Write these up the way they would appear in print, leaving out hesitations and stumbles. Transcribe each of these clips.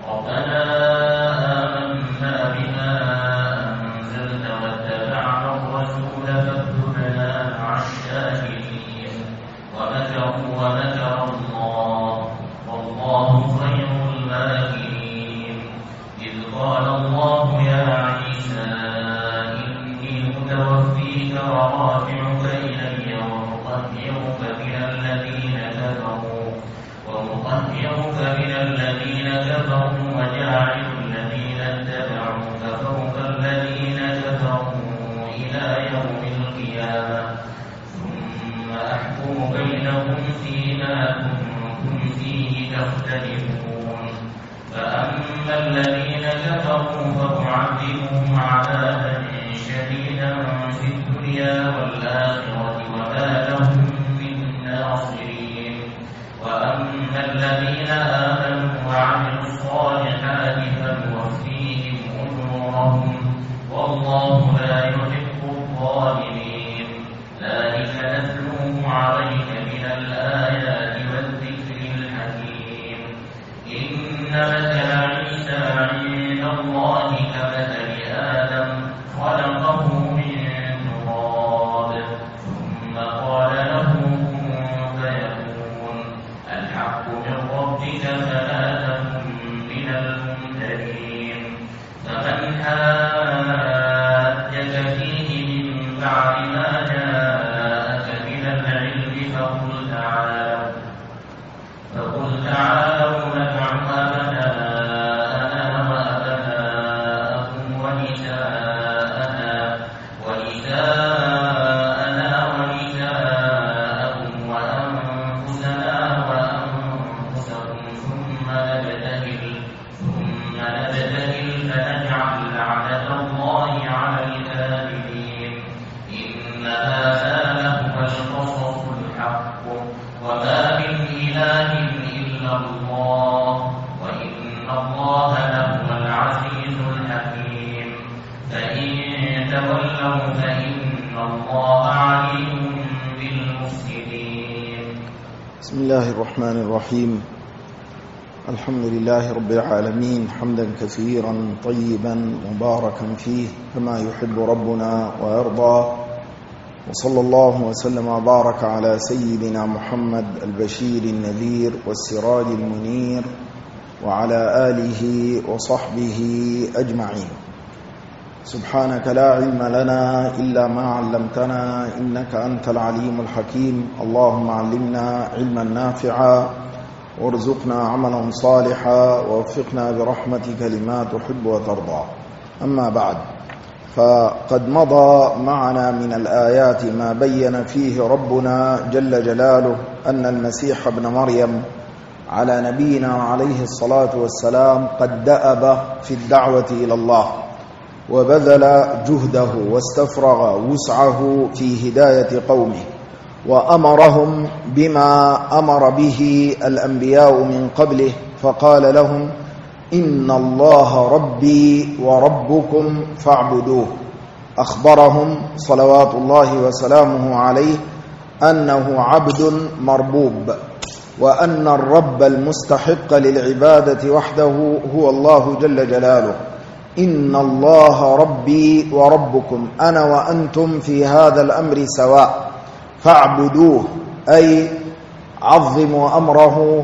ربنا آمنا بما أنزلت واتبعنا الرسول فاكتبنا مع الشاهدين ومكروا ومكر الله والله خير الماكرين إذ قال الله يا عيسى إني متوفيك ورافعك إلي ومطهرك من الذين كفروا وجاعل الذين اتبعوك فوق الذين كفروا إلى يوم القيامة ثم أحكم بينهم فيما كنتم فيه تختلفون فأما الذين كفروا فأعذبهم عذابا شديدا في الدنيا والآخرة وما لهم من ناصرين وأما الذين آمنوا وعملوا الصالحات فنوفيهم أجورهم والله لا يحب الظالمين ذلك نتلوه عليك من الآيات والذكر الحكيم إن مثل عيسى عند الله كمثل آدم خلقه من تراب ثم قال له كن فيكون الحق من ربك فلا تكن من الممترين فمن حاجك فيه من بعد ما جاءك من العلم فقل تعالوا ندع أبناءنا وأبناءكم ونساءنا ونساءكم وأنفسنا وأنفسكم ثم نبتهل فنجعل لعنة الله على الكاذبين إن هذا لهو القصص الحق وما من إله إلا الله وإن الله لهو العزيز الحكيم فإن تولوا فإن الله عليم بالمفسدين. بسم الله الرحمن الرحيم. الحمد لله رب العالمين حمدا كثيرا طيبا مباركا فيه كما يحب ربنا ويرضى وصلى الله وسلم وبارك على سيدنا محمد البشير النذير والسراج المنير وعلى آله وصحبه أجمعين. سبحانك لا علم لنا إلا ما علمتنا إنك أنت العليم الحكيم. اللهم علمنا علما نافعا وارزقنا عملا صالحا ووفقنا برحمتك لما تحب وترضى. أما بعد، فقد مضى معنا من الآيات ما بين فيه ربنا جل جلاله أن المسيح ابن مريم على نبينا عليه الصلاة والسلام قد دأب في الدعوة إلى الله وبذل جهده واستفرغ وسعه في هداية قومه وأمرهم بما أمر به الأنبياء من قبله فقال لهم إن الله ربي وربكم فاعبدوه. أخبرهم صلوات الله وسلامه عليه أنه عبد مربوب وأن الرب المستحق للعبادة وحده هو الله جل جلاله. إن الله ربي وربكم، أنا وأنتم في هذا الأمر سواء، فاعبدوه أي عظموا أمره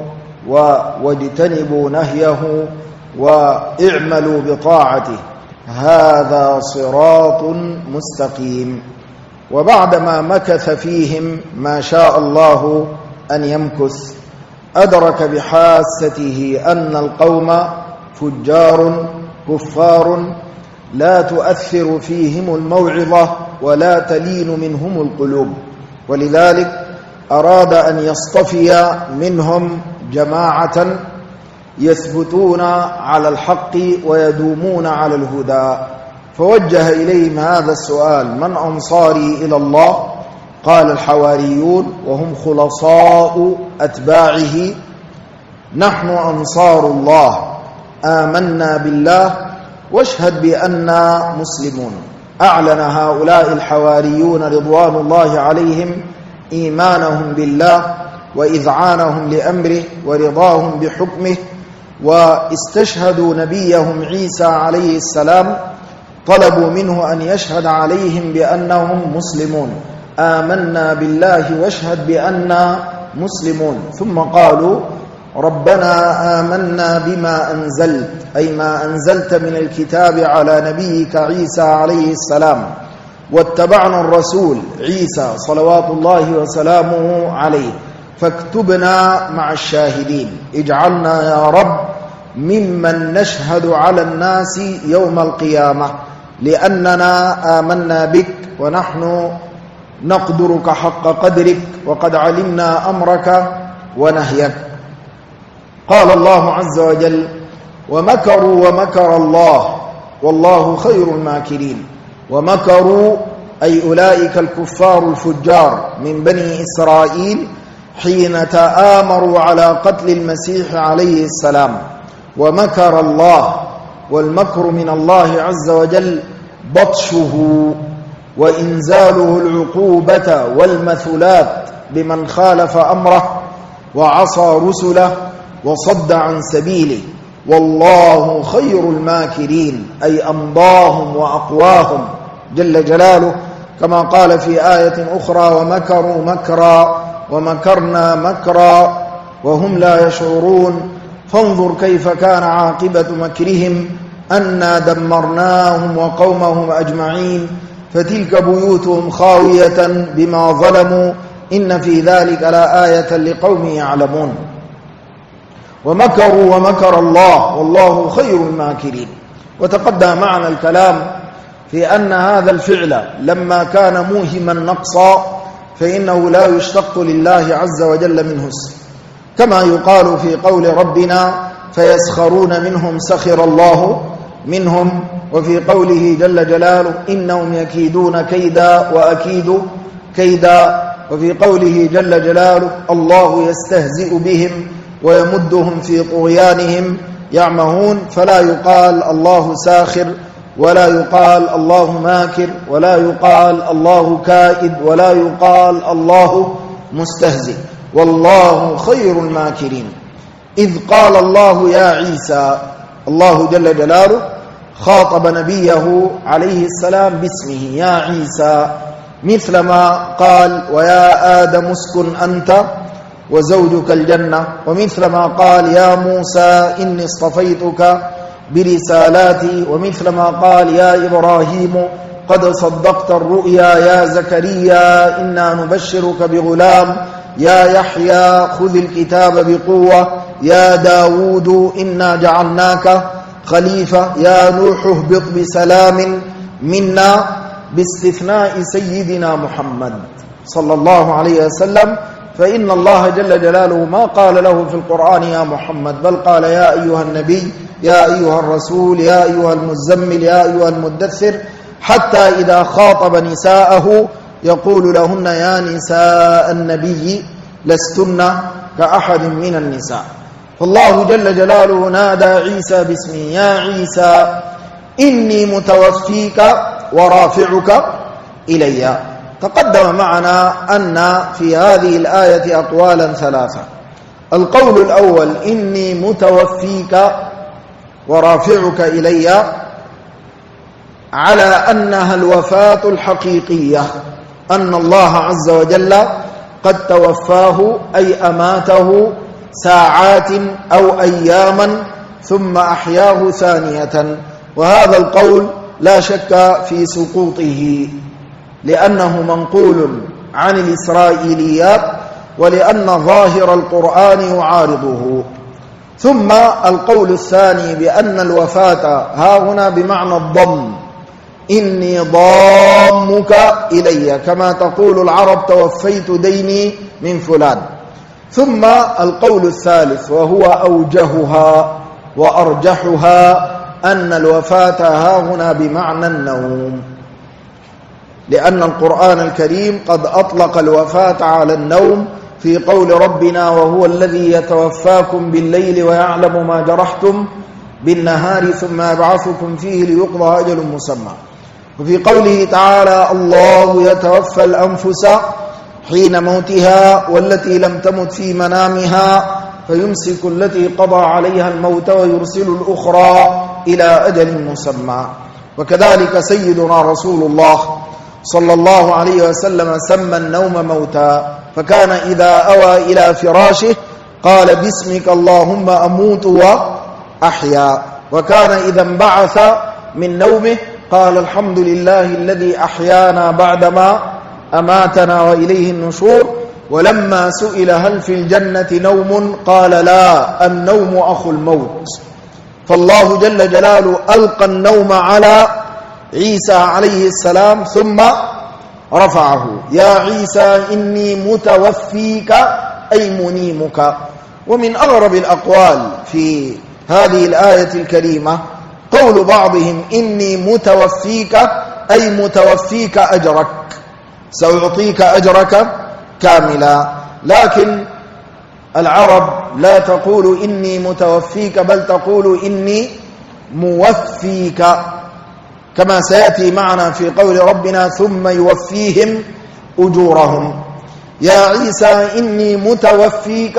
واجتنبوا نهيه واعملوا بطاعته، هذا صراط مستقيم. وبعدما مكث فيهم ما شاء الله أن يمكث أدرك بحاسته أن القوم فجار كفار لا تؤثر فيهم الموعظة ولا تلين منهم القلوب، ولذلك أراد أن يصطفي منهم جماعة يثبتون على الحق ويدومون على الهدى، فوجه إليهم هذا السؤال: من أنصاري إلى الله؟ قال الحواريون وهم خلصاء أتباعه: نحن أنصار الله، آمنا بالله واشهد بأننا مسلمون. أعلن هؤلاء الحواريون رضوان الله عليهم إيمانهم بالله وإذعانهم لأمره ورضاهم بحكمه واستشهدوا نبيهم عيسى عليه السلام طلبوا منه أن يشهد عليهم بأنهم مسلمون، آمنا بالله واشهد بأننا مسلمون. ثم قالوا ربنا آمنا بما أنزلت، أي ما أنزلت من الكتاب على نبيك عيسى عليه السلام، واتبعنا الرسول عيسى صلوات الله وسلامه عليه، فاكتبنا مع الشاهدين، اجعلنا يا رب ممن نشهد على الناس يوم القيامة، لأننا آمنا بك ونحن نقدرك حق قدرك وقد علمنا أمرك ونهيك. قال الله عز وجل ومكروا ومكر الله والله خير الماكرين. ومكروا أي أولئك الكفار الفجار من بني إسرائيل حين تآمروا على قتل المسيح عليه السلام. ومكر الله، والمكر من الله عز وجل بطشه وإنزاله العقوبة والمثلات بمن خالف أمره وعصى رسله وصد عن سبيله، والله خير الماكرين، أي أمضاهم وأقواهم جل جلاله، كما قال في آية أخرى ومكروا مكرا ومكرنا مكرا وهم لا يشعرون، فانظر كيف كان عاقبة مكرهم أنا دمرناهم وقومهم أجمعين، فتلك بيوتهم خاوية بما ظلموا إن في ذلك لآية لقوم يعلمون. ومكروا ومكر الله والله خير الماكرين. وتقدم معنا الكلام في أن هذا الفعل لما كان موهما نقصا فإنه لا يشتق لله عز وجل منه اسم، كما يقال في قول ربنا فيسخرون منهم سخر الله منهم، وفي قوله جل جلاله إنهم يكيدون كيدا وأكيد كيدا، وفي قوله جل جلاله الله يستهزئ بهم ويمدهم في طغيانهم يعمهون، فلا يقال الله ساخر ولا يقال الله ماكر ولا يقال الله كائد ولا يقال الله مستهزئ، والله خير الماكرين. إذ قال الله يا عيسى، الله جل جلاله خاطب نبيه عليه السلام باسمه يا عيسى، مثلما قال ويا آدم اسكن أنت وزوجك الجنة، ومثلما قال يا موسى إني اصطفيتك برسالاتي، ومثلما قال يا إبراهيم قد صدقت الرؤيا يا زكريا إنا نبشرك بغلام يا يحيى خذ الكتاب بقوة يا داود إنا جعلناك خليفة يا نوح اهبط بسلام منا، باستثناء سيدنا محمد صلى الله عليه وسلم، فإن الله جل جلاله ما قال له في القرآن يا محمد، بل قال يا أيها النبي يا أيها الرسول يا أيها المزمل يا أيها المدثر، حتى إذا خاطب نساءه يقول لهن يا نساء النبي لستن كأحد من النساء. فالله جل جلاله نادى عيسى باسمه يا عيسى إني متوفيك ورافعك إلي. تقدم معنا أن في هذه الآية أقوالا ثلاثة. القول الأول إني متوفيك ورافعك إلي على أنها الوفاة الحقيقية، أن الله عز وجل قد توفاه أي أماته ساعات أو أياما ثم أحياه ثانية، وهذا القول لا شك في سقوطه لأنه منقول عن الإسرائيليات ولأن ظاهر القرآن يعارضه. ثم القول الثاني بأن الوفاة ها هنا بمعنى الضم، إني ضامك إلي، كما تقول العرب توفيت ديني من فلان. ثم القول الثالث وهو أوجهها وأرجحها أن الوفاة ها هنا بمعنى النوم، لأن القرآن الكريم قد أطلق الوفاة على النوم في قول ربنا وهو الذي يتوفاكم بالليل ويعلم ما جرحتم بالنهار ثم يبعثكم فيه ليقضى أجل مسمى. وفي قوله تعالى الله يتوفى الأنفس حين موتها والتي لم تمت في منامها فيمسك التي قضى عليها الموت ويرسل الأخرى إلى أجل مسمى. وكذلك سيدنا رسول الله صلى الله عليه وسلم سمى النوم موتا، فكان إذا أوى إلى فراشه قال باسمك اللهم أموت وأحيا، وكان إذا انبعث من نومه قال الحمد لله الذي أحيانا بعدما أماتنا وإليه النشور. ولما سئل هل في الجنة نوم قال لا، النوم أخو الموت. فالله جل جلاله ألقى النوم على عيسى عليه السلام ثم رفعه، يا عيسى إني متوفيك أي منيمك. ومن أغرب الأقوال في هذه الآية الكريمة قول بعضهم إني متوفيك أي متوفيك أجرك، سأعطيك أجرك كاملا. لكن العرب لا تقول إني متوفيك بل تقول إني موفيك، كما سيأتي معنا في قول ربنا ثم يوفيهم أجورهم. يا عيسى إني متوفيك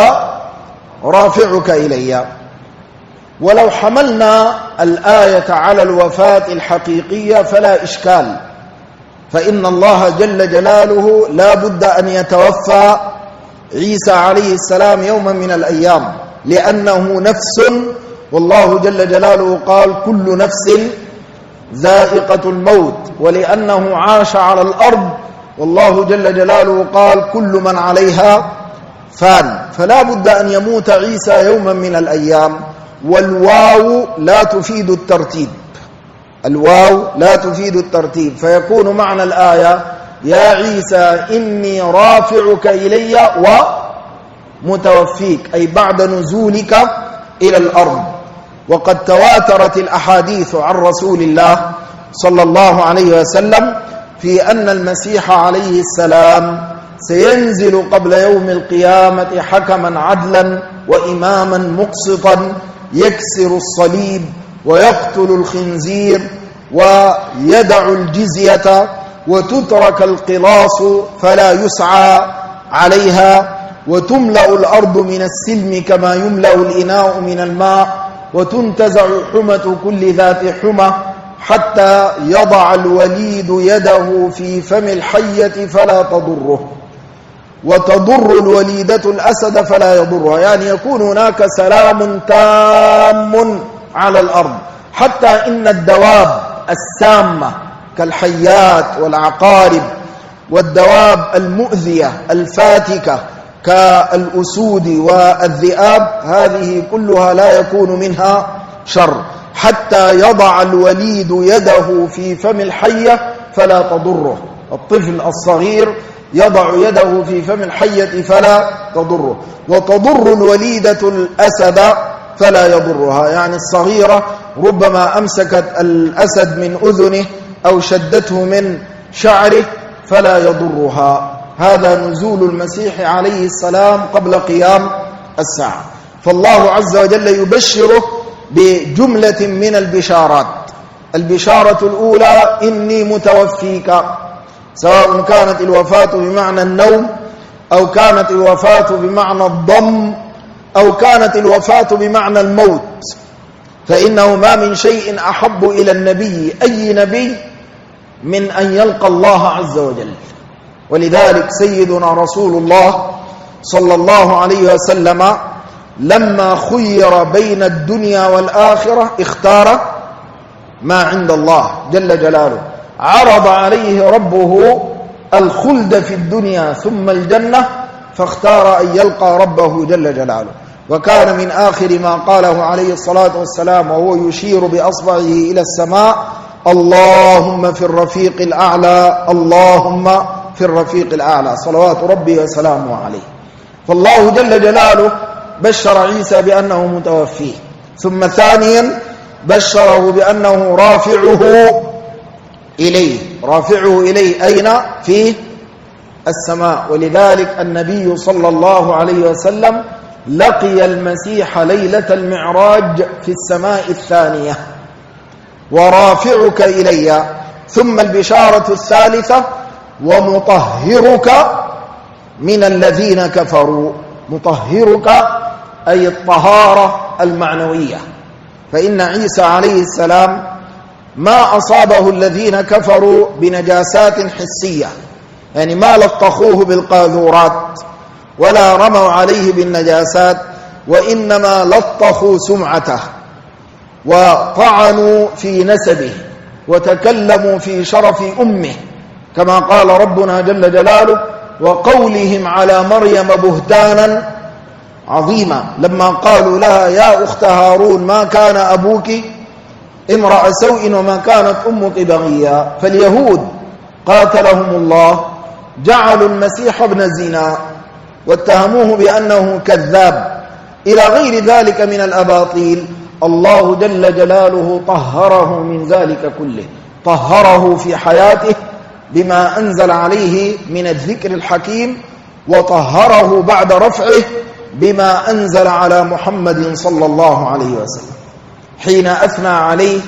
ورافعك إلي. ولو حملنا الآية على الوفاة الحقيقية فلا إشكال، فإن الله جل جلاله لا بد أن يتوفى عيسى عليه السلام يوما من الأيام، لأنه نفس، والله جل جلاله قال كل نفس ذائقة الموت، ولأنه عاش على الأرض، والله جل جلاله قال كل من عليها فان، فلا بد أن يموت عيسى يوما من الأيام. والواو لا تفيد الترتيب، الواو لا تفيد الترتيب، فيكون معنى الآية يا عيسى إني رافعك إلي ومتوفيك، أي بعد نزولك إلى الأرض. وقد تواترت الأحاديث عن رسول الله صلى الله عليه وسلم في أن المسيح عليه السلام سينزل قبل يوم القيامة حكما عدلا وإماما مقسطا يكسر الصليب ويقتل الخنزير ويدع الجزية وتترك القلاص فلا يسعى عليها، وتملأ الأرض من السلم كما يملأ الإناء من الماء، وتنتزع حمة كل ذات حمة حتى يضع الوليد يده في فم الحية فلا تضره، وتضر الوليدة الأسد فلا يضرها، يعني يكون هناك سلام تام على الأرض، حتى إن الدواب السامة كالحيات والعقارب والدواب المؤذية الفاتكة كالأسود والذئاب هذه كلها لا يكون منها شر، حتى يضع الوليد يده في فم الحية فلا تضره. الطفل الصغير يضع يده في فم الحية فلا تضره، وتضر الوليدة الأسد فلا يضرها، يعني الصغيرة ربما أمسكت الأسد من أذنه أو شدته من شعره فلا يضرها. هذا نزول المسيح عليه السلام قبل قيام الساعة. فالله عز وجل يبشره بجملة من البشارات. البشارة الأولى إني متوفيك، سواء كانت الوفاة بمعنى النوم أو كانت الوفاة بمعنى الضم أو كانت الوفاة بمعنى الموت، فإنه ما من شيء أحب إلى النبي أي نبي من أن يلقى الله عز وجل. ولذلك سيدنا رسول الله صلى الله عليه وسلم لما خير بين الدنيا والآخرة اختار ما عند الله جل جلاله، عرض عليه ربه الخلد في الدنيا ثم الجنة فاختار أن يلقى ربه جل جلاله. وكان من آخر ما قاله عليه الصلاة والسلام وهو يشير بأصبعه إلى السماء اللهم في الرفيق الأعلى، اللهم في الرفيق الأعلى، صلوات ربي وسلامه عليه. فالله جل جلاله بشر عيسى بأنه متوفيه، ثم ثانيا بشره بأنه رافعه إليه. رافعه إليه أين؟ في السماء. ولذلك النبي صلى الله عليه وسلم لقي المسيح ليلة المعراج في السماء الثانية، ورافعك إلي. ثم البشارة الثالثة ومطهرك من الذين كفروا، مطهرك أي الطهارة المعنوية. فإن عيسى عليه السلام ما أصابه الذين كفروا بنجاسات حسية، يعني ما لطخوه بالقاذورات ولا رموا عليه بالنجاسات، وإنما لطخوا سمعته وطعنوا في نسبه وتكلموا في شرف أمه، كما قال ربنا جل جلاله: وقولهم على مريم بهتانا عظيما، لما قالوا لها: يا أخت هارون ما كان أبوك امرأ سوء وما كانت أمك بغيا. فاليهود قاتلهم الله جعلوا المسيح ابن زنا واتهموه بأنه كذاب إلى غير ذلك من الأباطيل. الله جل جلاله طهره من ذلك كله، طهره في حياته بما أنزل عليه من الذكر الحكيم، وطهره بعد رفعه بما أنزل على محمد صلى الله عليه وسلم حين أثنى عليه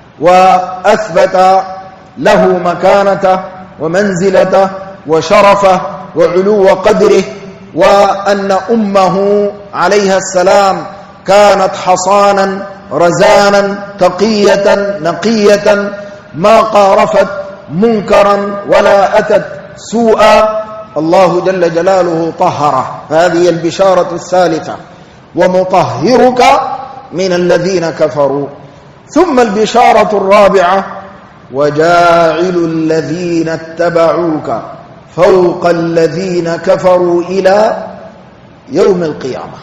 وأثبت له مكانته ومنزلته وشرفه وعلو قدره، وأن أمه عليها السلام كانت حصانا رزانا تقية نقية ما قارفت منكرا ولا أتت سوءا. الله جل جلاله طهره. هذه البشارة الثالثة: ومطهرك من الذين كفروا. ثم البشارة الرابعة: وجاعل الذين اتبعوك فوق الذين كفروا إلى يوم القيامة.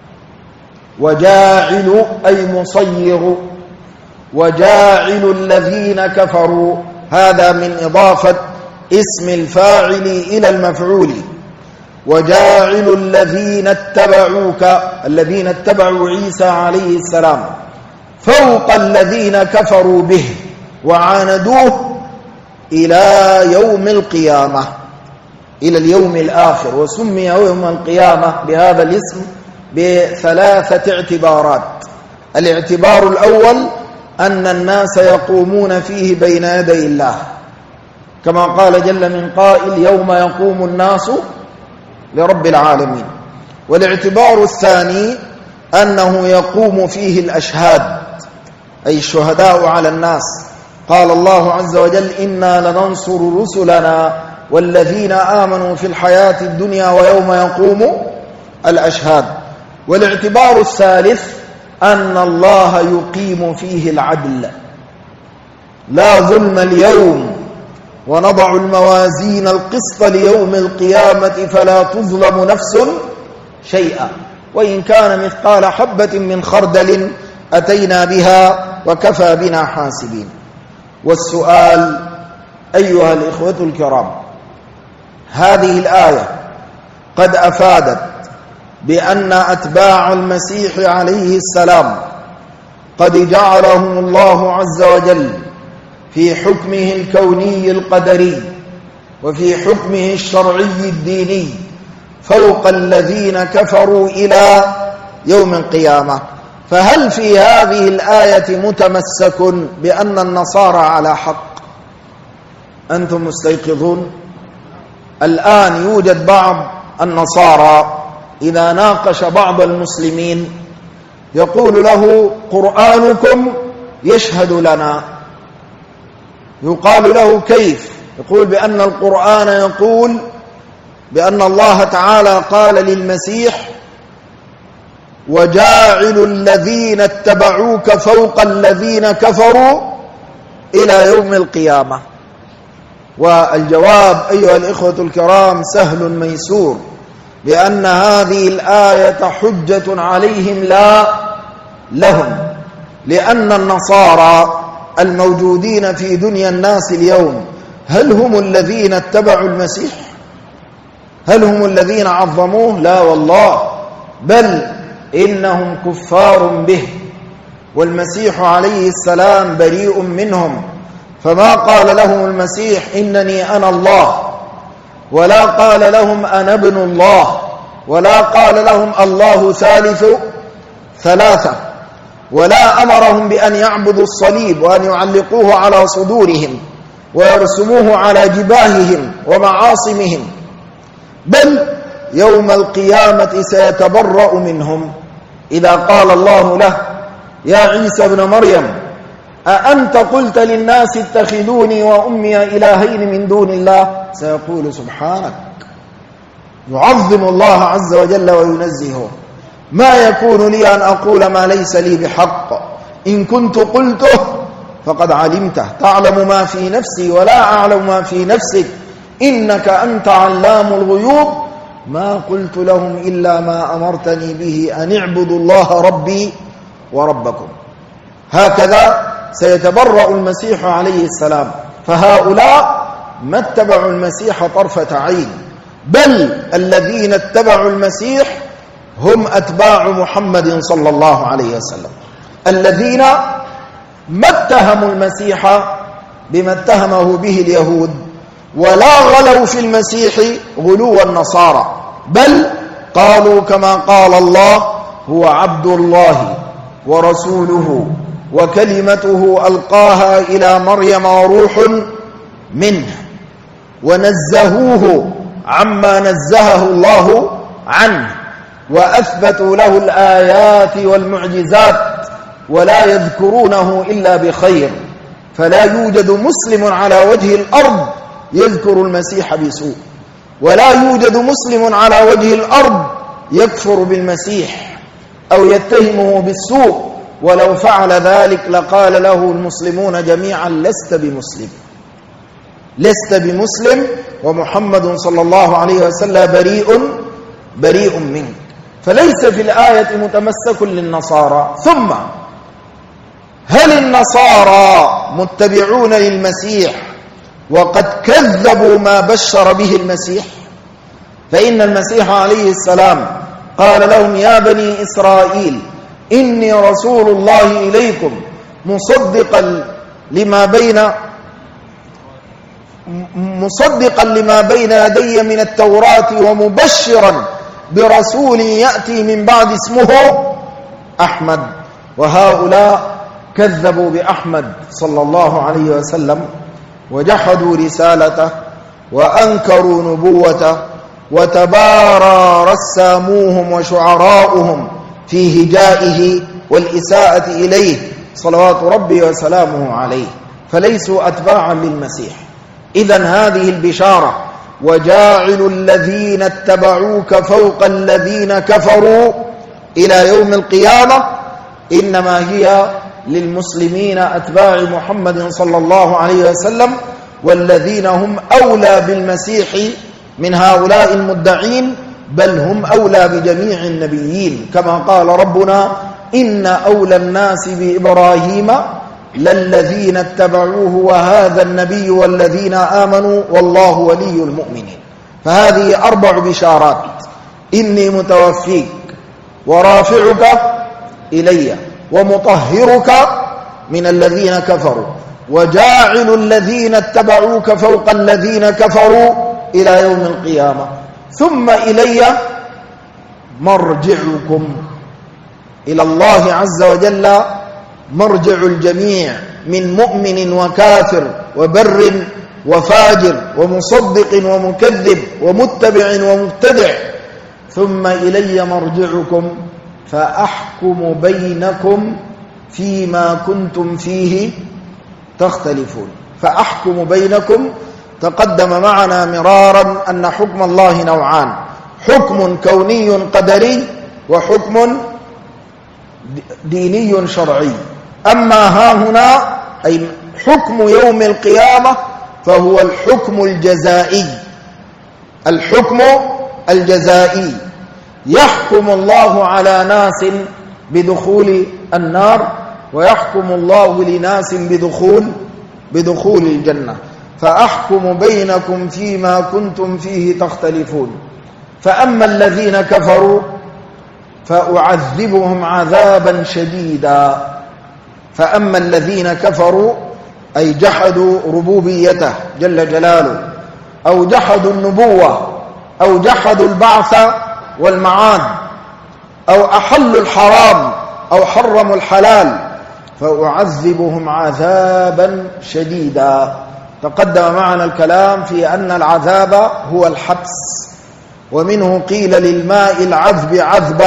وجاعل أي مصير، وجاعل الذين كفروا هذا من إضافة اسم الفاعل إلى المفعول. وجاعل الذين اتبعوك، الذين اتبعوا عيسى عليه السلام، فوق الذين كفروا به وعاندوه إلى يوم القيامة، إلى اليوم الآخر. وسمي يوم القيامة بهذا الاسم بثلاثة اعتبارات. الاعتبار الأول أن الناس يقومون فيه بين يدي الله، كما قال جل من قائل: يوم يقوم الناس لرب العالمين. والاعتبار الثاني أنه يقوم فيه الأشهاد، أي الشهداء على الناس. قال الله عز وجل: إنا لننصر رسلنا والذين آمنوا في الحياة الدنيا ويوم يقوم الأشهاد. والاعتبار الثالث أن الله يقيم فيه العدل، لا ظلم اليوم، ونضع الموازين القسط ليوم القيامة فلا تظلم نفس شيئا وإن كان مثقال حبة من خردل أتينا بها وكفى بنا حاسبين. والسؤال أيها الإخوة الكرام: هذه الآية قد أفادت بأن أتباع المسيح عليه السلام قد جعلهم الله عز وجل في حكمه الكوني القدري وفي حكمه الشرعي الديني فوق الذين كفروا إلى يوم القيامة. فهل في هذه الآية متمسك بأن النصارى على حق؟ أنتم مستيقظون؟ الآن يوجد بعض النصارى إذا ناقش بعض المسلمين يقول له: قرآنكم يشهد لنا. يقال له: كيف؟ يقول بأن القرآن يقول بأن الله تعالى قال للمسيح: وجاعل الذين اتبعوك فوق الذين كفروا إلى يوم القيامة. والجواب أيها الإخوة الكرام سهل ميسور، بأن هذه الآية حجة عليهم لا لهم، لأن النصارى الموجودين في دنيا الناس اليوم هل هم الذين اتبعوا المسيح؟ هل هم الذين عظموه؟ لا والله، بل إنهم كفار به، والمسيح عليه السلام بريء منهم. فما قال لهم المسيح: إنني أنا الله، ولا قال لهم أنا ابن الله، ولا قال لهم الله ثالث ثلاثة، ولا أمرهم بأن يعبدوا الصليب وأن يعلقوه على صدورهم ويرسموه على جباههم ومعاصمهم، بل يوم القيامة سيتبرأ منهم إذا قال الله له يا عيسى ابن مريم أأنت قلت للناس اتخذوني وأمي إلهين من دون الله، سيقول سبحانك. يعظم الله عز وجل وينزهه. ما يكون لي أن أقول ما ليس لي بحق، إن كنت قلته فقد علمته، تعلم ما في نفسي ولا أعلم ما في نفسك، إنك أنت علام الغيوب. ما قلت لهم إلا ما أمرتني به أن اعبدوا الله ربي وربكم. هكذا سيتبرأ المسيح عليه السلام. فهؤلاء ما اتبعوا المسيح طرفة عين، بل الذين اتبعوا المسيح هم أتباع محمد صلى الله عليه وسلم، الذين ما اتهموا المسيح بما اتهمه به اليهود، ولا غلوا في المسيح غلو النصارى، بل قالوا كما قال الله هو عبد الله ورسوله وكلمته ألقاها إلى مريم وروح منه، ونزهوه عما نزهه الله عنه، وأثبتوا له الآيات والمعجزات، ولا يذكرونه إلا بخير. فلا يوجد مسلم على وجه الأرض يذكر المسيح بسوء، ولا يوجد مسلم على وجه الأرض يكفر بالمسيح أو يتهمه بالسوء، ولو فعل ذلك لقال له المسلمون جميعا لست بمسلم، لست بمسلم، ومحمد صلى الله عليه وسلم بريء منك. فليس في الآية متمسك للنصارى. ثم هل النصارى متبعون للمسيح وقد كذبوا ما بشر به المسيح؟ فإن المسيح عليه السلام قال لهم يا بني إسرائيل إني رسول الله إليكم مصدقا لما بين يدي من التوراة ومبشرا برسول يأتي من بعد اسمه أحمد. وهؤلاء كذبوا بأحمد صلى الله عليه وسلم، وجحدوا رسالته، وأنكروا نبوته، وتبارى رساموهم وشعراؤهم في هجائه والإساءة إليه صلوات ربي وسلامه عليه، فليسوا أتباعا للمسيح. إذن هذه البشارة وجاعل الذين اتبعوك فوق الذين كفروا إلى يوم القيامة إنما هي للمسلمين أتباع محمد صلى الله عليه وسلم، والذين هم أولى بالمسيح من هؤلاء المدعين، بل هم أولى بجميع النبيين، كما قال ربنا إن أولى الناس بإبراهيم للذين اتبعوه وهذا النبي والذين آمنوا والله ولي المؤمنين. فهذه 4 بشارات: إني متوفيك ورافعك إلي ومطهرك من الذين كفروا وجاعل الذين اتبعوك فوق الذين كفروا إلى يوم القيامة، ثم إلي مرجعكم. إلى الله عز وجل مرجع الجميع من مؤمن وكافر وبر وفاجر ومصدق ومكذب ومتبع ومبتدع، ثم إلي مرجعكم فأحكم بينكم فيما كنتم فيه تختلفون. فأحكم بينكم، تقدم معنا مرارا أن حكم الله نوعان: حكم كوني قدري وحكم ديني شرعي. أما ها هنا أي حكم يوم القيامة فهو الحكم الجزائي. الحكم الجزائي يحكم الله على ناس بدخول النار، ويحكم الله لناس بدخول الجنة. فأحكم بينكم فيما كنتم فيه تختلفون. فأما الذين كفروا فأعذبهم عذابا شديدا. فأما الذين كفروا أي جحدوا ربوبيته جل جلاله، أو جحدوا النبوة، أو جحدوا البعث والمعاد، أو أحلوا الحرام أو حرموا الحلال، فأعذبهم عذابا شديدا. تقدم معنا الكلام في أن العذاب هو الحبس، ومنه قيل للماء العذب عذبا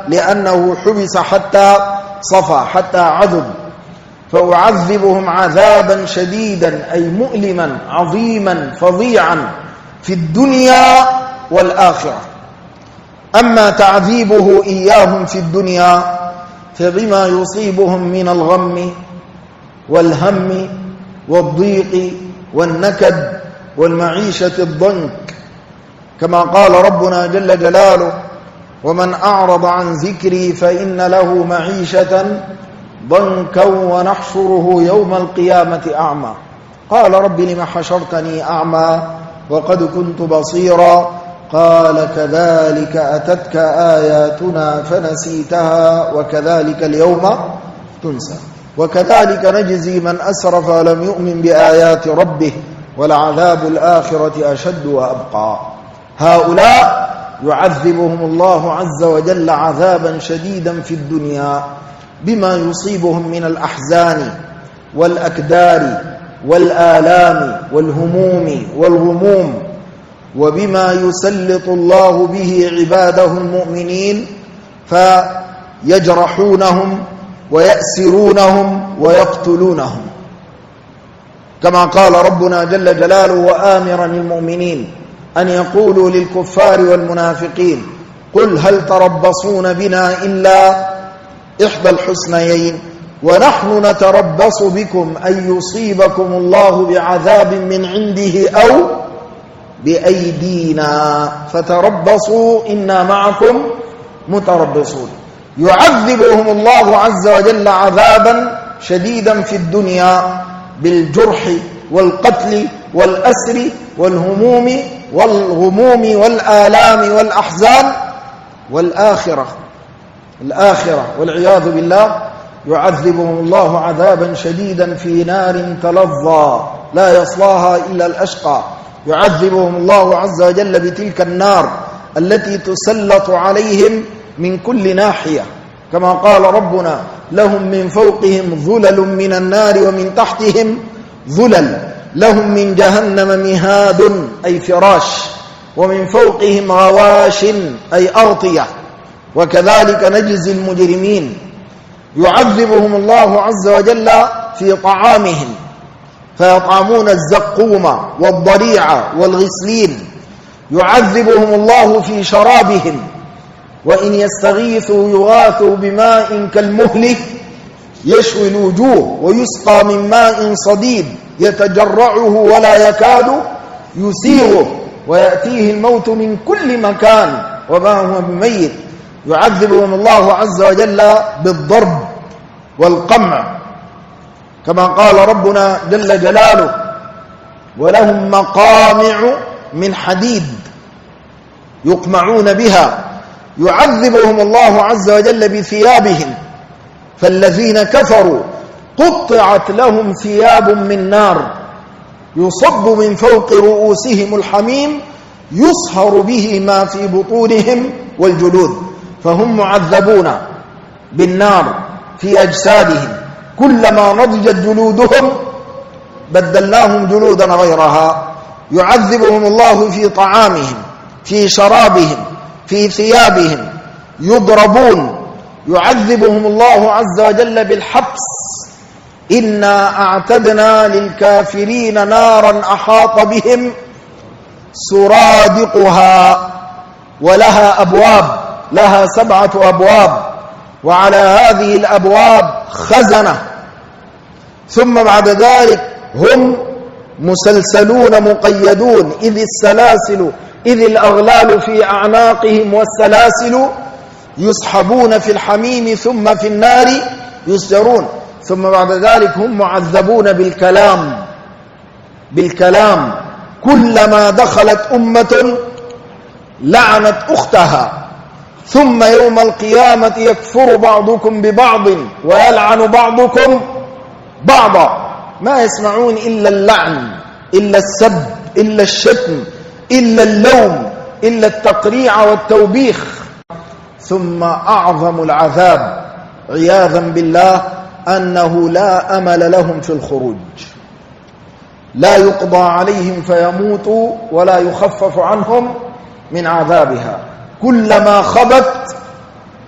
لأنه حبس حتى صفى، حتى عذب. فأعذبهم عذابا شديدا أي مؤلما عظيما فظيعا في الدنيا والآخرة. أما تعذيبه إياهم في الدنيا فبما يصيبهم من الغم والهم والضيق والنكد والمعيشة الضنك، كما قال ربنا جل جلاله: ومن أعرض عن ذكري فإن له معيشة ضنكا ونحشره يوم القيامة أعمى. قال رب لم حشرتني أعمى وقد كنت بصيرا قال كذلك أتتك آياتنا فنسيتها وكذلك اليوم تنسى. وكذلك نجزي من أسرف ولم يؤمن بآيات ربه ولعذاب الآخرة أشد وأبقى. هؤلاء يعذبهم الله عز وجل عذابا شديدا في الدنيا بما يصيبهم من الأحزان والأكدار والآلام والهموم والغموم، وبما يسلط الله به عباده المؤمنين فيجرحونهم ويأسرونهم ويقتلونهم، كما قال ربنا جل جلاله وآمرا المؤمنين أن يقولوا للكفار والمنافقين: قل هل تربصون بنا إلا إحدى الحسنيين ونحن نتربص بكم أن يصيبكم الله بعذاب من عنده أو بأيدينا فتربصوا إنا معكم متربصون. يعذبهم الله عز وجل عذابا شديدا في الدنيا بالجرح والقتل والأسر والهموم والغموم والآلام والأحزان. والآخرة والعياذ بالله يعذبهم الله عذابا شديدا في نار تلظى لا يصلاها إلا الأشقى. يعذبهم الله عز وجل بتلك النار التي تسلط عليهم من كل ناحية، كما قال ربنا: لهم من فوقهم ظلل من النار ومن تحتهم ظلل، لهم من جهنم مهاد أي فراش، ومن فوقهم غواش أي أغطية، وكذلك نجزي المجرمين. يعذبهم الله عز وجل في طعامهم فيطعمون الزقوم والضريع والغسلين. يعذبهم الله في شرابهم، وإن يستغيثوا يغاثوا بماء كالمهل يشوي الوجوه ويسقى من ماء صديد يتجرعه ولا يكاد يسيغه ويأتيه الموت من كل مكان وما هو بميت. يعذبهم الله عز وجل بالضرب والقمع، كما قال ربنا جل جلاله: ولهم مقامع من حديد يقمعون بها. يعذبهم الله عز وجل بثيابهم، فالذين كفروا قطعت لهم ثياب من نار يصب من فوق رؤوسهم الحميم يصهر به ما في بطونهم والجلود، فهم معذبون بالنار في أجسادهم، كلما نضجت جلودهم بدلناهم جلودا غيرها. يعذبهم الله في طعامهم، في شرابهم، في ثيابهم، يضربون. يعذبهم الله عز وجل بالحبس: إنا أعتدنا للكافرين نارا أحاط بهم سرادقها ولها أبواب، لها 7 أبواب، وعلى هذه الأبواب خزنة. ثم بعد ذلك هم مسلسلون مقيدون، إذ الأغلال في أعناقهم والسلاسل يسحبون في الحميم ثم في النار يسجرون. ثم بعد ذلك هم معذبون بالكلام. كلما دخلت أمة لعنت أختها، ثم يوم القيامة يكفر بعضكم ببعض ويلعن بعضكم بعضا. ما يسمعون إلا اللعن، إلا السب، إلا الشتم، إلا اللوم، إلا التقريع والتوبيخ. ثم أعظم العذاب عياذا بالله أنه لا أمل لهم في الخروج، لا يقضى عليهم فيموتوا ولا يخفف عنهم من عذابها. كلما خبت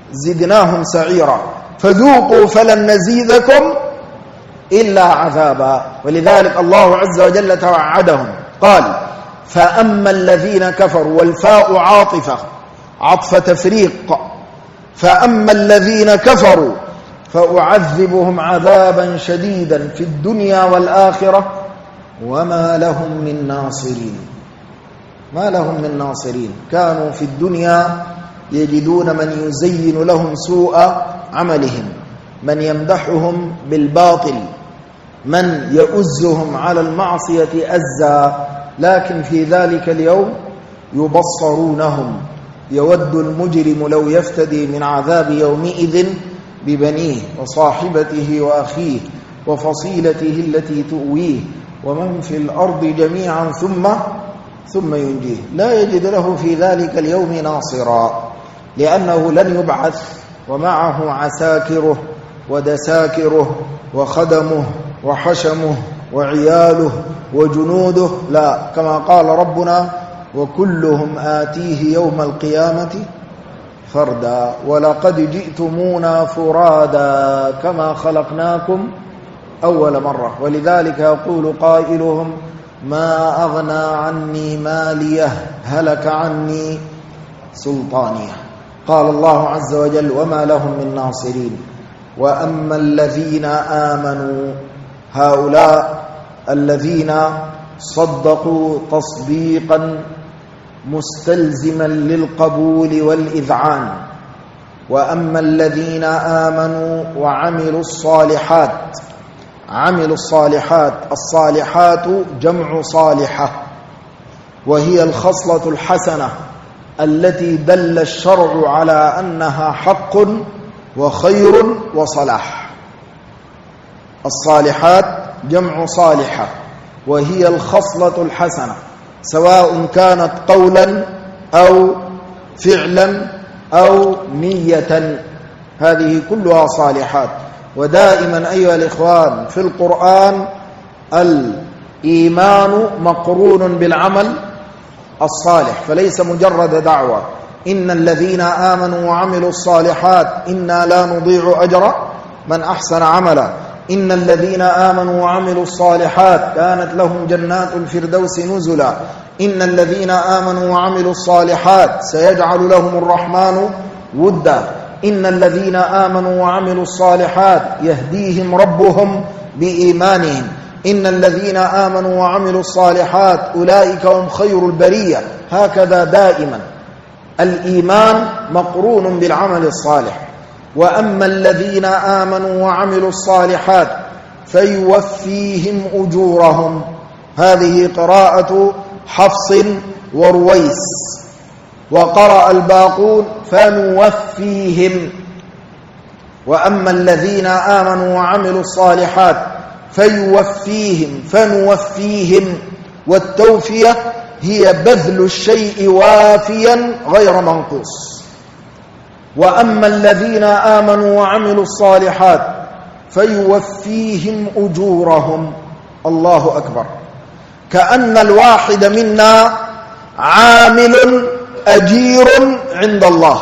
زدناهم سعيرا فذوقوا فلن نزيدكم إلا عذابا. ولذلك الله عز وجل توعدهم قال فأما الذين كفروا، والفاء عاطفة عطف تفريق، فأما الذين كفروا فأعذبهم عذابا شديدا في الدنيا والآخرة وما لهم من ناصرين. ما لهم من ناصرين. كانوا في الدنيا يجدون من يزين لهم سوء عملهم، من يمدحهم بالباطل، من يؤزهم على المعصية أزا، لكن في ذلك اليوم يبصرونهم. يود المجرم لو يفتدي من عذاب يومئذ ببنيه وصاحبته وأخيه وفصيلته التي تؤويه ومن في الأرض جميعا ثم ينجيه. لا يجد له في ذلك اليوم ناصرا، لأنه لن يبعث ومعه عساكره ودساكره وخدمه وحشمه وعياله وجنوده، لا، كما قال ربنا وكلهم آتيه يوم القيامة فردا ولقد جئتمونا فرادا كما خلقناكم أول مرة. ولذلك يقول قائلهم ما أغنى عني ماليه هلك عني سلطانيه. قال الله عز وجل وما لهم من ناصرين. وأما الذين آمنوا، هؤلاء الذين صدقوا تصديقا مستلزما للقبول والإذعان. وأما الذين آمنوا وعملوا الصالحات. عملوا الصالحات، الصالحات جمع صالحة، وهي الخصلة الحسنة التي دل الشرع على أنها حق وخير وصلاح. الصالحات جمع صالحة، وهي الخصلة الحسنة، سواء كانت قولا أو فعلا أو نية، هذه كلها صالحات. ودائما أيها الإخوان في القرآن الإيمان مقرون بالعمل الصالح، فليس مجرد دعوة. إن الذين آمنوا وعملوا الصالحات إنا لا نضيع أجر من أحسن عملا. إن الذين آمنوا وعملوا الصالحات كانت لهم جنات الفردوس نزلا. إن الذين آمنوا وعملوا الصالحات سيجعل لهم الرحمن ودا. إن الذين آمنوا وعملوا الصالحات يهديهم ربهم بإيمانهم. إن الذين آمنوا وعملوا الصالحات أولئك هم خير البرية. هكذا دائما الإيمان مقرون بالعمل الصالح. وأما الذين آمنوا وعملوا الصالحات فيوفيهم أجورهم. هذه قراءة حفص ورويس، وقرأ الباقون فنوفيهم. وأما الذين آمنوا وعملوا الصالحات فيوفيهم فنوفيهم. والتوفية هي بذل الشيء وافيا غير منقوص. وأما الذين آمنوا وعملوا الصالحات فيوفيهم أجورهم. الله أكبر. كأن الواحد منا عامل أجير عند الله،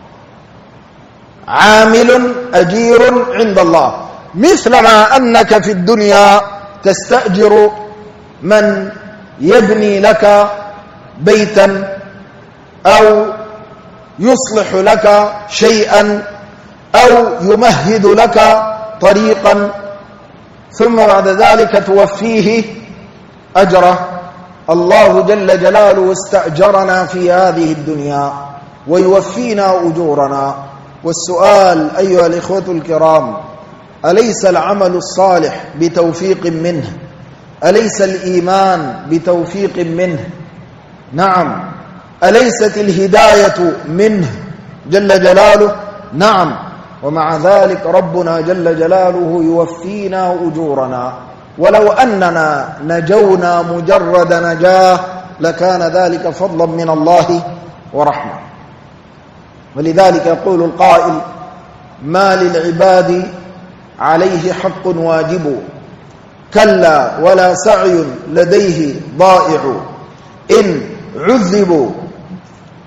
عامل أجير عند الله، مثلما أنك في الدنيا تستأجر من يبني لك بيتا أو يصلح لك شيئا أو يمهد لك طريقا، ثم بعد ذلك توفيه أجره. الله جل جلاله استأجرنا في هذه الدنيا ويوفينا أجورنا. والسؤال أيها الإخوة الكرام، أليس العمل الصالح بتوفيق منه؟ أليس الإيمان بتوفيق منه؟ نعم. أليست الهداية منه جل جلاله؟ نعم. ومع ذلك ربنا جل جلاله يوفينا أجورنا. ولو أننا نجونا مجرد نجاه لكان ذلك فضلا من الله ورحمة. ولذلك يقول القائل ما للعباد عليه حق واجب كلا ولا سعي لديه ضائع إن عذبوا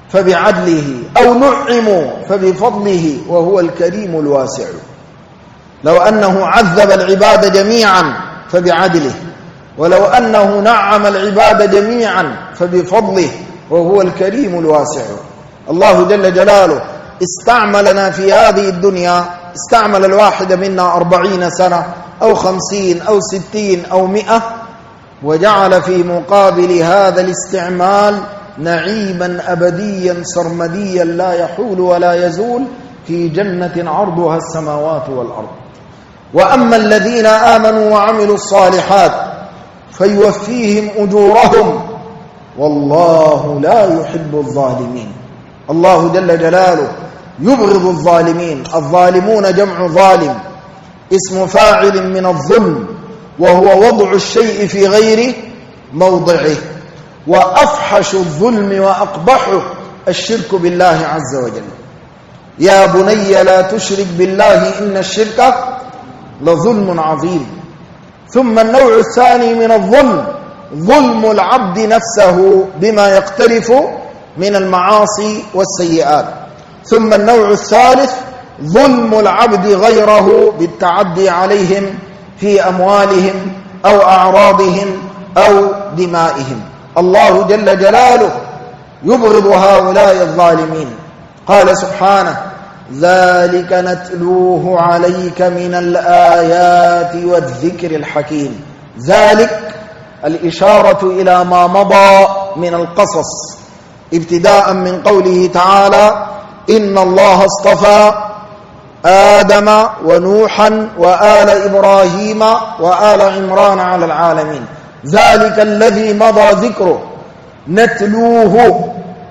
فبعدله، أو نعموا فبفضله وهو الكريم الواسع. لو أنه عذب العباد جميعا فبعدله، ولو أنه نعم العباد جميعا فبفضله وهو الكريم الواسع. الله جل جلاله استعملنا في هذه الدنيا، استعمل الواحد منا 40 سنة أو 50 أو 60 أو 100، وجعل في مقابل هذا الاستعمال نعيما أبديا سرمديا لا يحول ولا يزول في جنة عرضها السماوات والأرض. وأما الذين آمنوا وعملوا الصالحات فيوفيهم أجورهم والله لا يحب الظالمين. الله جل جلاله يبغض الظالمين. الظالمون جمع ظالم، اسم فاعل من الظلم، وهو وضع الشيء في غير موضعه. وأفحش الظلم وأقبحه الشرك بالله عز وجل. يا بني لا تشرك بالله إن الشرك لظلم عظيم. ثم النوع الثاني من الظلم ظلم العبد نفسه بما يقترف من المعاصي والسيئات. ثم النوع الثالث ظلم العبد غيره بالتعدي عليهم في أموالهم أو أعراضهم أو دمائهم. الله جل جلاله يبغض هؤلاء الظالمين. قال سبحانه: ذلك نتلوه عليك من الآيات والذكر الحكيم. ذلك الإشارة إلى ما مضى من القصص، ابتداء من قوله تعالى: إن الله اصطفى آدم ونوحا وآل إبراهيم وآل عمران على العالمين. ذلك الذي مضى ذكره نتلوه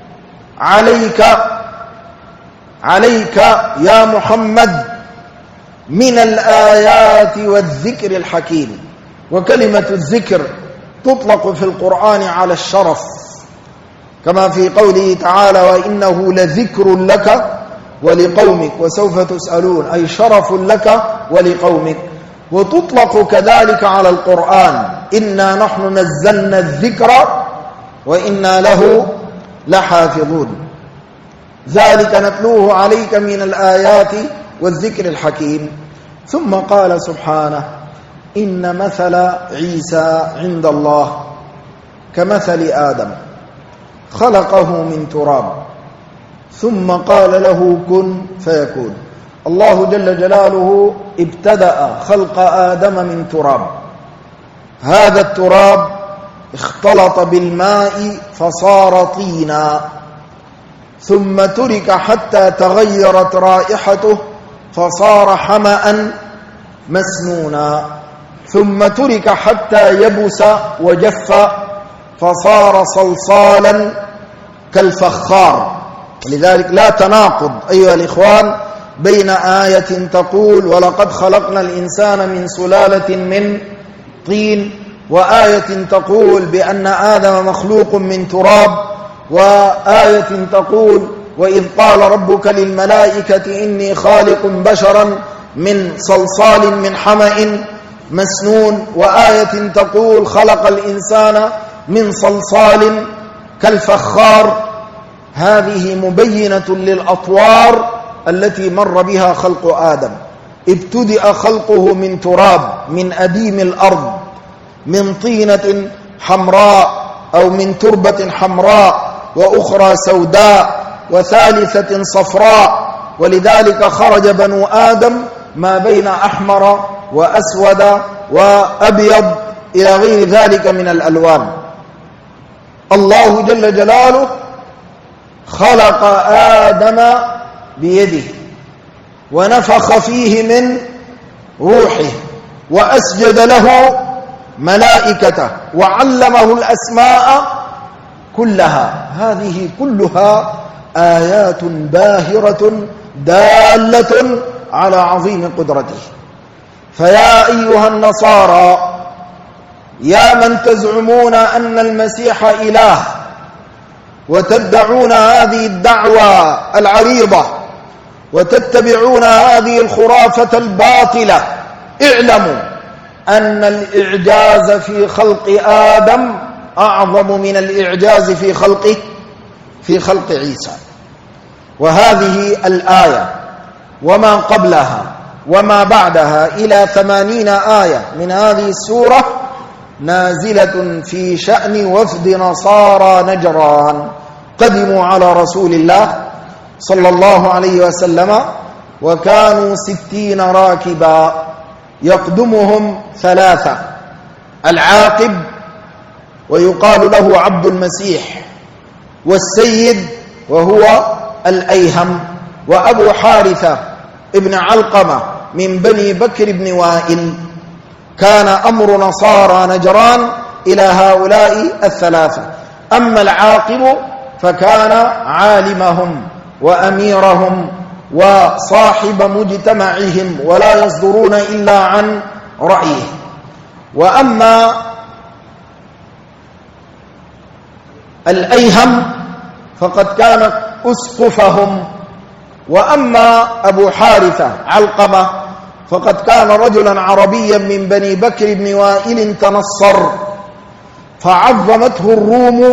عليك يا محمد من الآيات والذكر الحكيم. وكلمة الذكر تطلق في القرآن على الشرف، كما في قوله تعالى: وإنه لذكر لك ولقومك وسوف تسألون، أي شرف لك ولقومك. وتطلق كذلك على القرآن: إنا نحن نزلنا الذكر وإنا له لحافظون. ذلك نتلوه عليك من الآيات والذكر الحكيم. ثم قال سبحانه: إن مثل عيسى عند الله كمثل آدم خلقه من تراب ثم قال له كن فيكون. الله جل جلاله ابتدأ خلق آدم من تراب. هذا التراب اختلط بالماء فصار طينا، ثم ترك حتى تغيرت رائحته فصار حمأ مسنونا، ثم ترك حتى يبس وجف فصار صلصالا كالفخار. ولذلك لا تناقض أيها الإخوان بين آية تقول: ولقد خلقنا الإنسان من سلالة من طين، وآية تقول بأن آدم مخلوق من تراب، وآية تقول: وإذ قال ربك للملائكة إني خالق بشرا من صلصال من حمأ مسنون، وآية تقول: خلق الإنسان من صلصال كالفخار. هذه مبينة للأطوار التي مر بها خلق آدم. ابتدأ خلقه من تراب، من أديم الأرض، من طينة حمراء أو من تربة حمراء، وأخرى سوداء، وثالثة صفراء. ولذلك خرج بنو آدم ما بين أحمر وأسود وأبيض إلى غير ذلك من الألوان. الله جل جلاله خلق آدم بيده ونفخ فيه من روحه وأسجد له ملائكته وعلمه الأسماء كلها. هذه كلها آيات باهرة دالة على عظيم قدرته. فيا أيها النصارى، يا من تزعمون أن المسيح إله وتدعون هذه الدعوة العريضة وتتبعون هذه الخرافة الباطلة، اعلموا أن الإعجاز في خلق آدم أعظم من الإعجاز في خلق في خلق عيسى. وهذه الآية وما قبلها وما بعدها إلى 80 آية من هذه السورة نازلة في شأن وفد نصارى نجران قدموا على رسول الله صلى الله عليه وسلم، وكانوا 60 راكبا، يقدمهم 3: العاقب ويقال له عبد المسيح، والسيد وهو الأيهم، وأبو حارثة ابن علقمة من بني بكر بن وائل. كان أمر نصارى نجران إلى هؤلاء 3. أما العاقب فكان عالمهم وأميرهم وصاحب مجتمعهم، ولا يصدرون إلا عن رأيه. وأما الأيهم فقد كان أسقفهم. وأما أبو حارثة علقمة فقد كان رجلا عربيا من بني بكر بن وائل تنصر، فعظمته الروم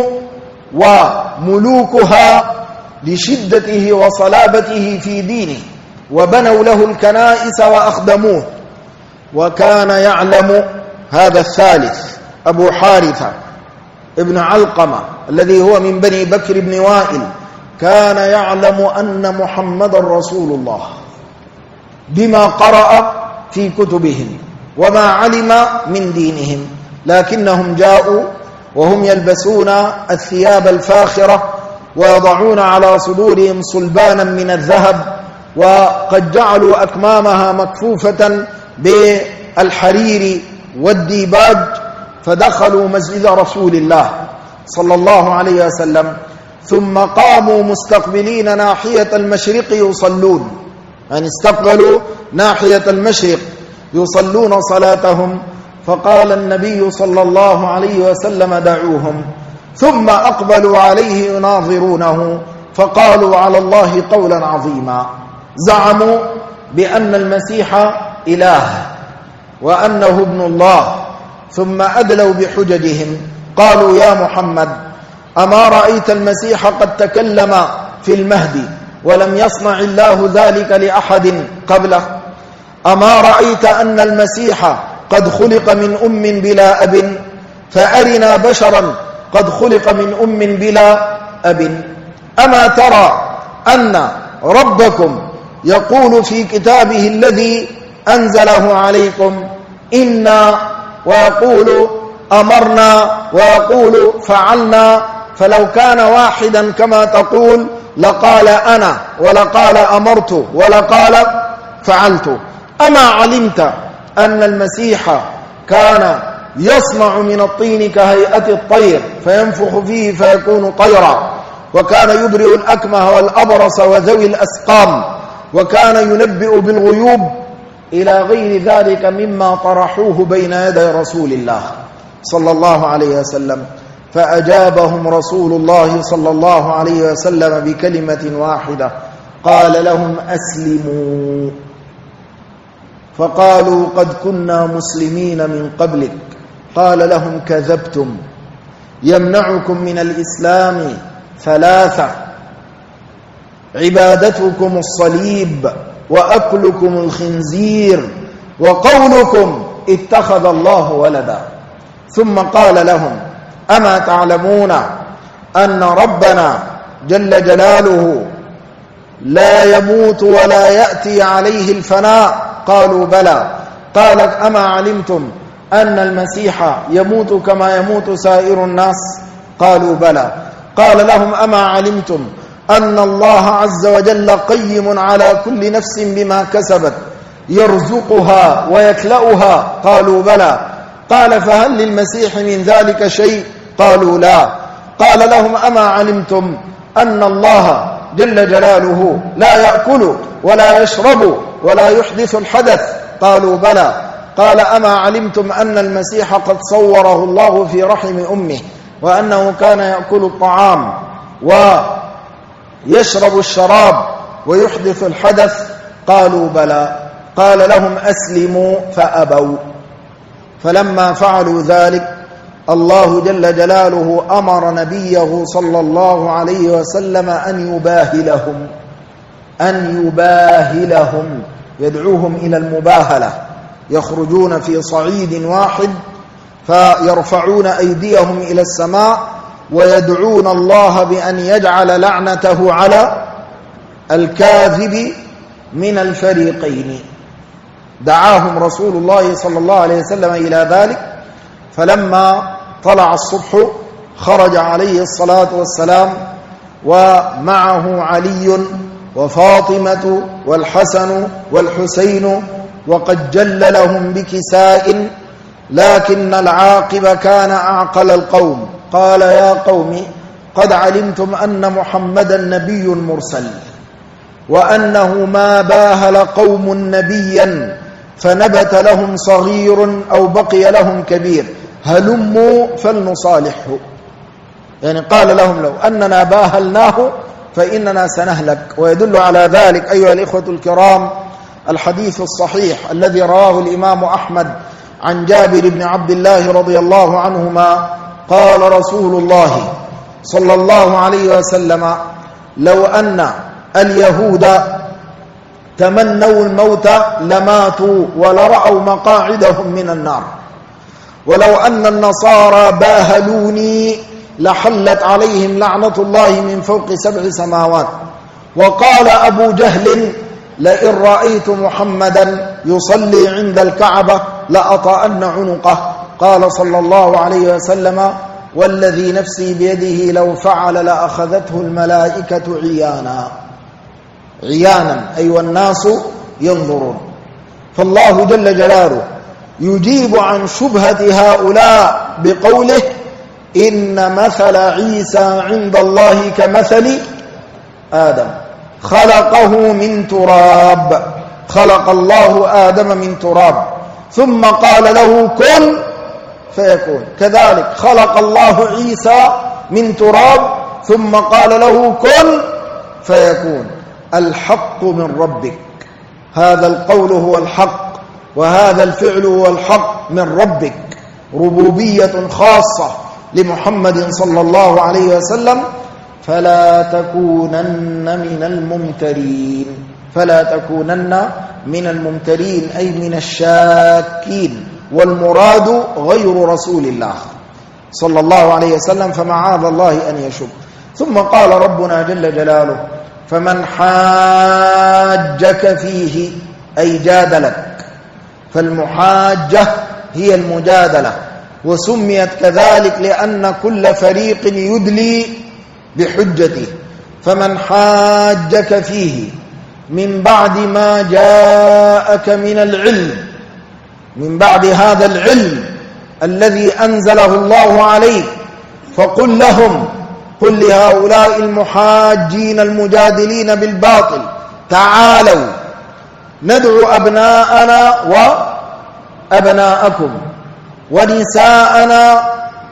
وملوكها لشدته وصلابته في دينه، وبنوا له الكنائس وأخدموه. وكان يعلم هذا الثالث أبو حارثة ابن علقمة الذي هو من بني بكر بن وائل، كان يعلم أن محمد رسول الله بما قرأ في كتبهم وما علم من دينهم، لكنهم جاءوا وهم يلبسون الثياب الفاخرة ويضعون على صدورهم صلبانا من الذهب، وقد جعلوا أكمامها مكفوفة بالحرير والديباج، فدخلوا مسجد رسول الله صلى الله عليه وسلم، ثم قاموا مستقبلين ناحية المشرق يصلون، يعني استقبلوا ناحية المشرق يصلون صلاتهم. فقال النبي صلى الله عليه وسلم: دعوهم. ثم أقبلوا عليه يناظرونه، فقالوا على الله قولا عظيما. زعموا بأن المسيح إله وأنه ابن الله، ثم أدلوا بحججهم. قالوا: يا محمد، أما رأيت المسيح قد تكلم في المهد ولم يصنع الله ذلك لأحد قبله؟ أما رأيت أن المسيح قد خلق من أم بلا أب؟ فأرنا بشرا قد خلق من أم بلا أب. أما ترى أن ربكم يقول في كتابه الذي أنزله عليكم إنا، ويقول أمرنا، ويقول فعلنا، فلو كان واحدا كما تقول لقال أنا، ولقال أمرت، ولقال فعلت. أما علمت أن المسيح كان يصنع من الطين كهيئة الطير فينفخ فيه فيكون طيرا، وكان يبرئ الأكمه والأبرص وذوي الأسقام، وكان ينبئ بالغيوب، إلى غير ذلك مما طرحوه بين يدي رسول الله صلى الله عليه وسلم. فأجابهم رسول الله صلى الله عليه وسلم بكلمة واحدة، قال لهم: أسلموا. فقالوا: قد كنا مسلمين من قبلك. قال لهم: كذبتم، يمنعكم من الإسلام 3: عبادتكم الصليب، وأكلكم الخنزير، وقولكم اتخذ الله ولدا. ثم قال لهم: أما تعلمون أن ربنا جل جلاله لا يموت ولا يأتي عليه الفناء؟ قالوا: بلى. قال: أما علمتم أن المسيح يموت كما يموت سائر الناس؟ قالوا: بلى. قال لهم: أما علمتم أن الله عز وجل قيم على كل نفس بما كسبت، يرزقها ويكلأها؟ قالوا: بلى. قال: فهل للمسيح من ذلك شيء؟ قالوا: لا. قال لهم: أما علمتم أن الله جل جلاله لا يأكل ولا يشرب ولا يحدث الحدث؟ قالوا: بلى. قال: أما علمتم أن المسيح قد صوره الله في رحم أمه، وأنه كان يأكل الطعام ويشرب الشراب ويحدث الحدث؟ قالوا: بلى. قال لهم: أسلموا، فأبوا. فلما فعلوا ذلك الله جل جلاله أمر نبيه صلى الله عليه وسلم أن يباهلهم يدعوهم إلى المباهلة، يخرجون في صعيد واحد فيرفعون أيديهم إلى السماء ويدعون الله بأن يجعل لعنته على الكاذب من الفريقين. دعاهم رسول الله صلى الله عليه وسلم إلى ذلك، فلما طلع الصبح خرج عليه الصلاة والسلام ومعه علي وفاطمة والحسن والحسين، وقد جل لهم بكساء، لكن العاقب كان أعقل القوم. قال: يا قوم قد علمتم أن محمدا نبي مرسل، وأنه ما باهل قوم نبيا فنبت لهم صغير أو بقي لهم كبير، هلموا فلنصالحه. يعني قال لهم لو أننا باهلناه فإننا سنهلك. ويدل على ذلك أيها الإخوة الكرام الحديث الصحيح الذي رواه الإمام أحمد عن جابر بن عبد الله رضي الله عنهما قال رسول الله صلى الله عليه وسلم: لو أن اليهود تمنوا الموت لماتوا ولرأوا مقاعدهم من النار، ولو أن النصارى باهلوني لحلت عليهم لعنة الله من فوق 7 سماوات. وقال أبو جهل: لئن رأيت محمدا يصلي عند الكعبة لأطأن عنقه. قال صلى الله عليه وسلم: والذي نفسي بيده لو فعل لأخذته الملائكة عيانا أي والناس ينظرون. فالله جل جلاله يجيب عن شبهة هؤلاء بقوله: إن مثل عيسى عند الله كمثل آدم خلقه من تراب. خلق الله آدم من تراب ثم قال له كن فيكون. كذلك خلق الله عيسى من تراب ثم قال له كن فيكون. الحق من ربك، هذا القول هو الحق وهذا الفعل هو الحق من ربك. ربوبية خاصة لمحمد صلى الله عليه وسلم. فلا تكونن من الممترين أي من الشاكين، والمراد غير رسول الله صلى الله عليه وسلم، فمعاذ الله أن يشك. ثم قال ربنا جل جلاله: فمن حاجك فيه أي جادلك. فالمحاجة هي المجادلة، وسميت كذلك لأن كل فريق يدلي بحجته. فمن حاجك فيه من بعد ما جاءك من العلم، من بعد هذا العلم الذي أنزله الله عليك، فقل لهم، قل لهؤلاء المحاجين المجادلين بالباطل: تعالوا ندعو أبناءنا وأبناءكم ونساءنا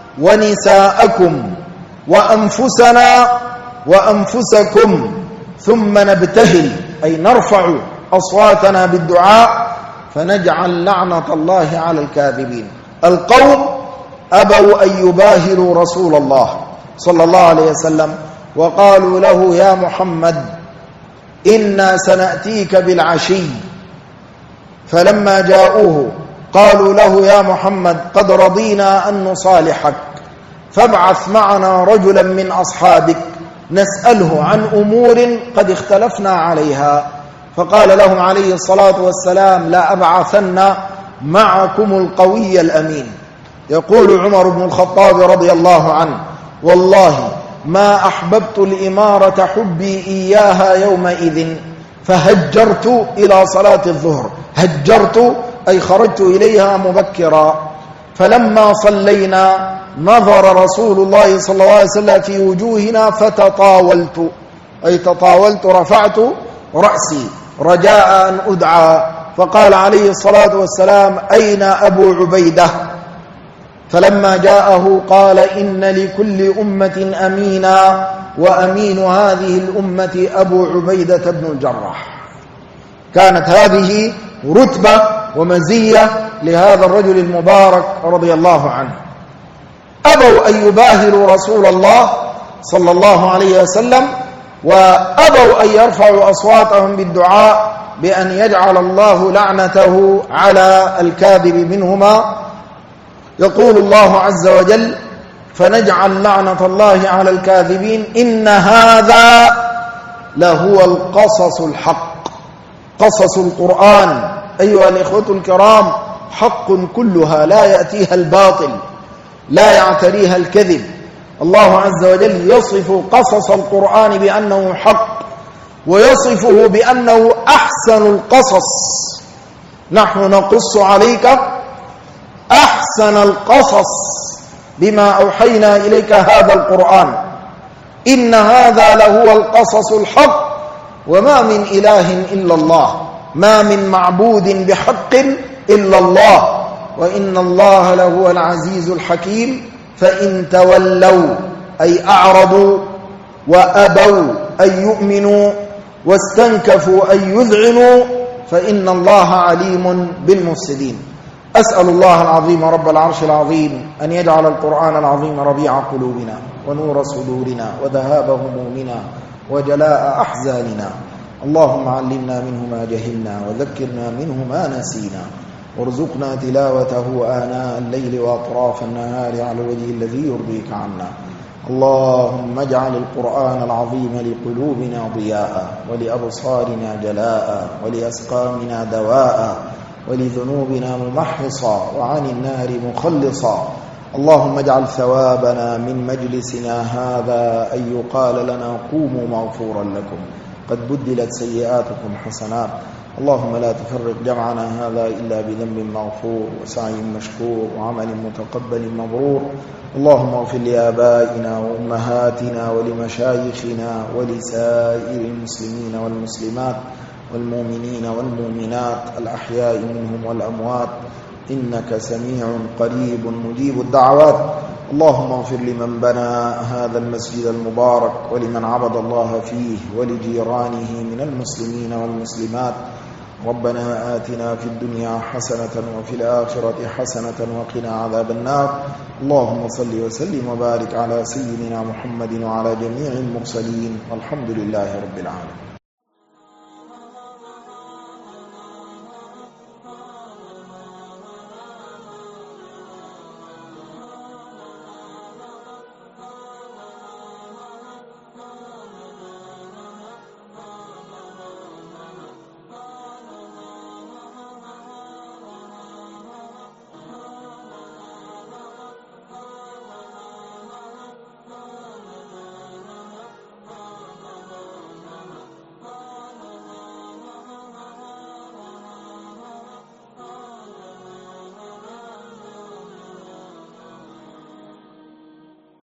ونساءكم وأنفسنا وأنفسكم ثم نبتهل أي نرفع أصواتنا بالدعاء فنجعل لعنة الله على الكاذبين. القوم أبوا أن يباهلوا رسول الله صلى الله عليه وسلم، وقالوا له: يا محمد إنا سنأتيك بالعشي. فلما جاءوه قالوا له: يا محمد قد رضينا أن نصالحك، فابعث معنا رجلا من أصحابك نسأله عن أمور قد اختلفنا عليها. فقال لهم عليه الصلاة والسلام: لا أبعثن معكم القوي الأمين. يقول عمر بن الخطاب رضي الله عنه: والله ما أحببت الإمارة حبي إياها يومئذ فهجرت إلى صلاة الظهر. هجرت أي خرجت إليها مبكرا. فلما صلينا نظر رسول الله صلى الله عليه وسلم في وجوهنا فتطاولت، أي تطاولت، رفعت رأسي رجاء أن أدعى. فقال عليه الصلاة والسلام: أين أبو عبيدة؟ فلما جاءه قال: إن لكل أمة أمينا، وأمين هذه الأمة أبو عبيدة بن الجراح. كانت هذه رتبة ومزية لهذا الرجل المبارك رضي الله عنه. أبوا أن يباهلوا رسول الله صلى الله عليه وسلم، وأبوا أن يرفعوا أصواتهم بالدعاء بأن يجعل الله لعنته على الكاذب منهما. يقول الله عز وجل: فنجعل لعنة الله على الكاذبين إن هذا لهو القصص الحق. قصص القرآن أيها الإخوة الكرام حق كلها، لا يأتيها الباطل، لا يعتريها الكذب. الله عز وجل يصف قصص القرآن بأنه حق، ويصفه بأنه أحسن القصص. نحن نقص عليك أحسن القصص بما أوحينا إليك هذا القرآن إن هذا لهو القصص الحق وما من إله إلا الله، ما من معبود بحق إلا الله، وإن الله لهو العزيز الحكيم. فإن تولوا أي أعرضوا وأبوا أن يؤمنوا واستنكفوا أن يذعنوا فإن الله عليم بالمفسدين. أسأل الله العظيم رب العرش العظيم أن يجعل القرآن العظيم ربيع قلوبنا ونور صدورنا وذهاب همومنا وجلاء أحزاننا. اللهم علمنا منه ما جهلنا وذكرنا منه ما نسينا، وارزقنا تلاوته آناء الليل وأطراف النهار على الوجه الذي يرضيك عنا. اللهم اجعل القرآن العظيم لقلوبنا ضياء، ولأبصارنا جلاء، ولأسقامنا دواء، ولذنوبنا ممحصا، وعن النار مخلصا. اللهم اجعل ثوابنا من مجلسنا هذا أن يقال لنا قوموا مغفورا لكم، قد بدلت سيئاتكم حسنات. اللهم لا تفرق جمعنا هذا إلا بذنب مغفور وسعي مشكور وعمل متقبل مبرور. اللهم اغفر لآبائنا وأمهاتنا ولمشايخنا ولسائر المسلمين والمسلمات والمؤمنين والمؤمنات الأحياء منهم والأموات، إنك سميع قريب مجيب الدعوات. اللهم اغفر لمن بنى هذا المسجد المبارك ولمن عبد الله فيه ولجيرانه من المسلمين والمسلمات. ربنا آتنا في الدنيا حسنة وفي الآخرة حسنة وقنا عذاب النار. اللهم صل وسلم وبارك على سيدنا محمد وعلى جميع المرسلين، والحمد لله رب العالمين.